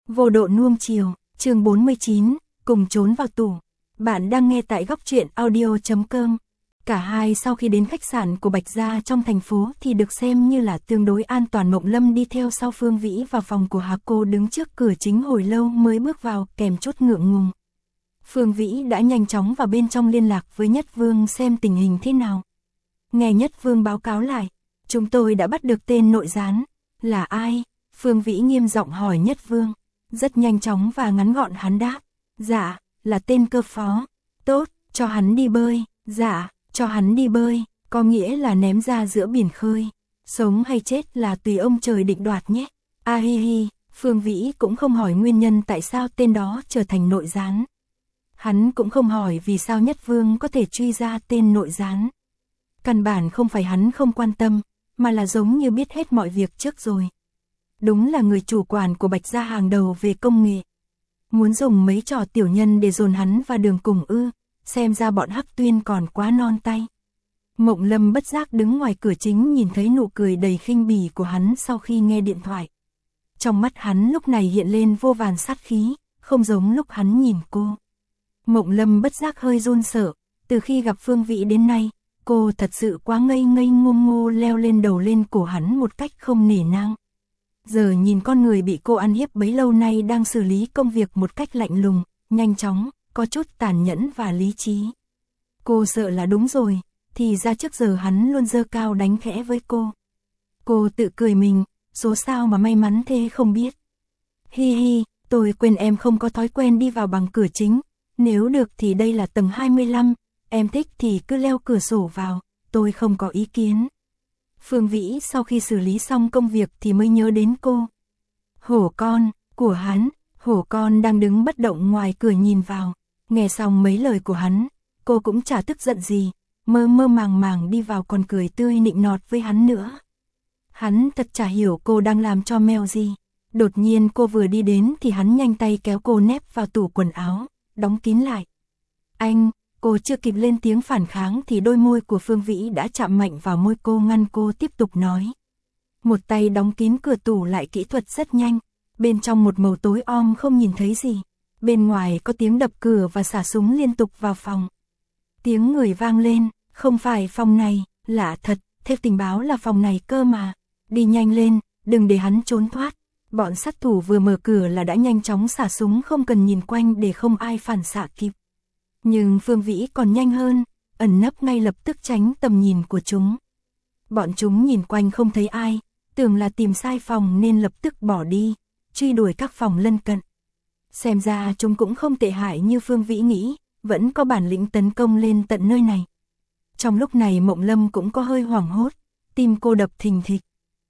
Vô độ nuông chiều, chương 49, cùng trốn vào tủ. Bạn đang nghe tại góc truyện audio.com. Cả hai sau khi đến khách sạn của Bạch Gia trong thành phố thì được xem như là tương đối an toàn. Mộng Lâm đi theo sau Phương Vĩ vào phòng của Hà. Cô đứng trước cửa chính hồi lâu mới bước vào, kèm chút ngượng ngùng. Phương Vĩ đã nhanh chóng vào bên trong liên lạc với Nhất Vương xem tình hình thế nào. Nghe Nhất Vương báo cáo lại, chúng tôi đã bắt được tên nội gián. Là ai? Phương Vĩ nghiêm giọng hỏi Nhất Vương. Rất nhanh chóng và ngắn gọn hắn đáp. Dạ, là tên Cơ Phó. Tốt, cho hắn đi bơi. Dạ, cho hắn đi bơi, có nghĩa là ném ra giữa biển khơi. Sống hay chết là tùy ông trời định đoạt nhé. A hi hi, Phương Vĩ cũng không hỏi nguyên nhân tại sao tên đó trở thành nội gián. Hắn cũng không hỏi vì sao Nhất Vương có thể truy ra tên nội gián. Căn bản không phải hắn không quan tâm, mà là giống như biết hết mọi việc trước rồi. Đúng là người chủ quản của Bạch Gia hàng đầu về công nghệ. Muốn dùng mấy trò tiểu nhân để dồn hắn vào đường cùng ư, xem ra bọn Hắc Tuyên còn quá non tay. Mộng Lâm bất giác đứng ngoài cửa chính nhìn thấy nụ cười đầy khinh bỉ của hắn sau khi nghe điện thoại. Trong mắt hắn lúc này hiện lên vô vàn sát khí, không giống lúc hắn nhìn cô. Mộng Lâm bất giác hơi run sợ, từ khi gặp Phương Vĩ đến nay, cô thật sự quá ngây ngây ngô ngô leo lên đầu lên cổ hắn một cách không nể nang. Giờ nhìn con người bị cô ăn hiếp bấy lâu nay đang xử lý công việc một cách lạnh lùng, nhanh chóng, có chút tàn nhẫn và lý trí. Cô sợ là đúng rồi, thì ra trước giờ hắn luôn giơ cao đánh khẽ với cô. Cô tự cười mình, số sao mà may mắn thế không biết. Hi hi, tôi quên em không có thói quen đi vào bằng cửa chính, nếu được thì đây là tầng 25, em thích thì cứ leo cửa sổ vào, tôi không có ý kiến. Phương Vĩ sau khi xử lý xong công việc thì mới nhớ đến cô. Hổ con, của hắn, hổ con đang đứng bất động ngoài cửa nhìn vào. Nghe xong mấy lời của hắn, cô cũng chả tức giận gì, mơ mơ màng màng đi vào còn cười tươi nịnh nọt với hắn nữa. Hắn thật chả hiểu cô đang làm cho mèo gì. Đột nhiên cô vừa đi đến thì hắn nhanh tay kéo cô nép vào tủ quần áo, đóng kín lại. Anh, cô chưa kịp lên tiếng phản kháng thì đôi môi của Phương Vĩ đã chạm mạnh vào môi cô ngăn cô tiếp tục nói. Một tay đóng kín cửa tủ lại kỹ thuật rất nhanh, bên trong một màu tối om không nhìn thấy gì. Bên ngoài có tiếng đập cửa và xả súng liên tục vào phòng. Tiếng người vang lên, không phải phòng này, lạ thật, theo tình báo là phòng này cơ mà. Đi nhanh lên, đừng để hắn trốn thoát. Bọn sát thủ vừa mở cửa là đã nhanh chóng xả súng không cần nhìn quanh để không ai phản xạ kịp. Nhưng Phương Vĩ còn nhanh hơn, ẩn nấp ngay lập tức tránh tầm nhìn của chúng. Bọn chúng nhìn quanh không thấy ai, tưởng là tìm sai phòng nên lập tức bỏ đi, truy đuổi các phòng lân cận. Xem ra chúng cũng không tệ hại như Phương Vĩ nghĩ, vẫn có bản lĩnh tấn công lên tận nơi này. Trong lúc này Mộng Lâm cũng có hơi hoảng hốt, tim cô đập thình thịch.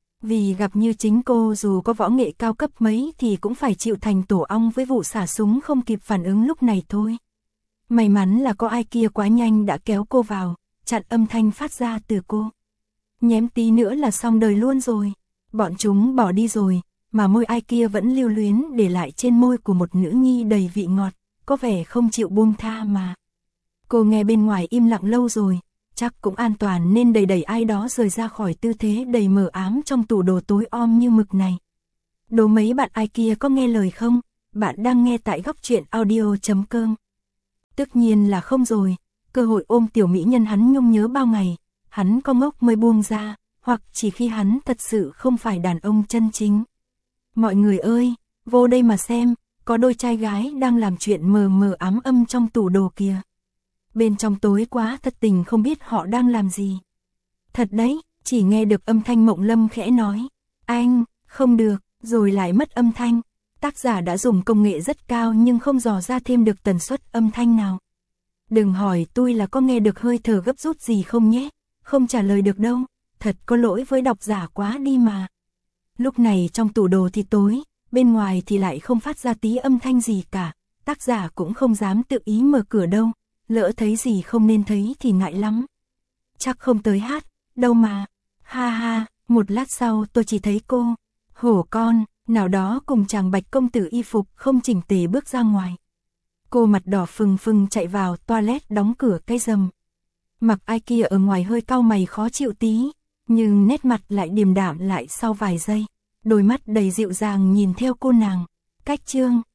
Vì gặp như chính cô dù có võ nghệ cao cấp mấy thì cũng phải chịu thành tổ ong với vụ xả súng không kịp phản ứng lúc này thôi. May mắn là có ai kia quá nhanh đã kéo cô vào, chặn âm thanh phát ra từ cô. Nhém tí nữa là xong đời luôn rồi. Bọn chúng bỏ đi rồi, mà môi ai kia vẫn lưu luyến để lại trên môi của một nữ nhi đầy vị ngọt, có vẻ không chịu buông tha mà. Cô nghe bên ngoài im lặng lâu rồi, chắc cũng an toàn nên đẩy ai đó rời ra khỏi tư thế đầy mờ ám trong tủ đồ tối om như mực này. Đố mấy bạn ai kia có nghe lời không? Bạn đang nghe tại góc truyện audio.com. Tất nhiên là không rồi, cơ hội ôm tiểu mỹ nhân hắn nhung nhớ bao ngày, hắn có ngốc mới buông ra, hoặc chỉ khi hắn thật sự không phải đàn ông chân chính. Mọi người ơi, vô đây mà xem, có đôi trai gái đang làm chuyện mờ mờ ám âm trong tủ đồ kìa. Bên trong tối quá thật tình không biết họ đang làm gì. Thật đấy, chỉ nghe được âm thanh Mộng Lâm khẽ nói. Anh, không được, rồi lại mất âm thanh. Tác giả đã dùng công nghệ rất cao nhưng không dò ra thêm được tần suất âm thanh nào. Đừng hỏi tôi là có nghe được hơi thở gấp rút gì không nhé, không trả lời được đâu, thật có lỗi với độc giả quá đi mà. Lúc này trong tủ đồ thì tối, bên ngoài thì lại không phát ra tí âm thanh gì cả, tác giả cũng không dám tự ý mở cửa đâu, lỡ thấy gì không nên thấy thì ngại lắm. Chắc không tới hát, đâu mà, ha ha, một lát sau tôi chỉ thấy cô, hổ con, nào đó cùng chàng Bạch công tử y phục không chỉnh tề bước ra ngoài. Cô mặt đỏ phừng phừng chạy vào toilet đóng cửa cái rầm. Mặc ai kia ở ngoài hơi cau mày khó chịu tí, nhưng nét mặt lại điềm đạm lại sau vài giây. Đôi mắt đầy dịu dàng nhìn theo cô nàng. Cách chương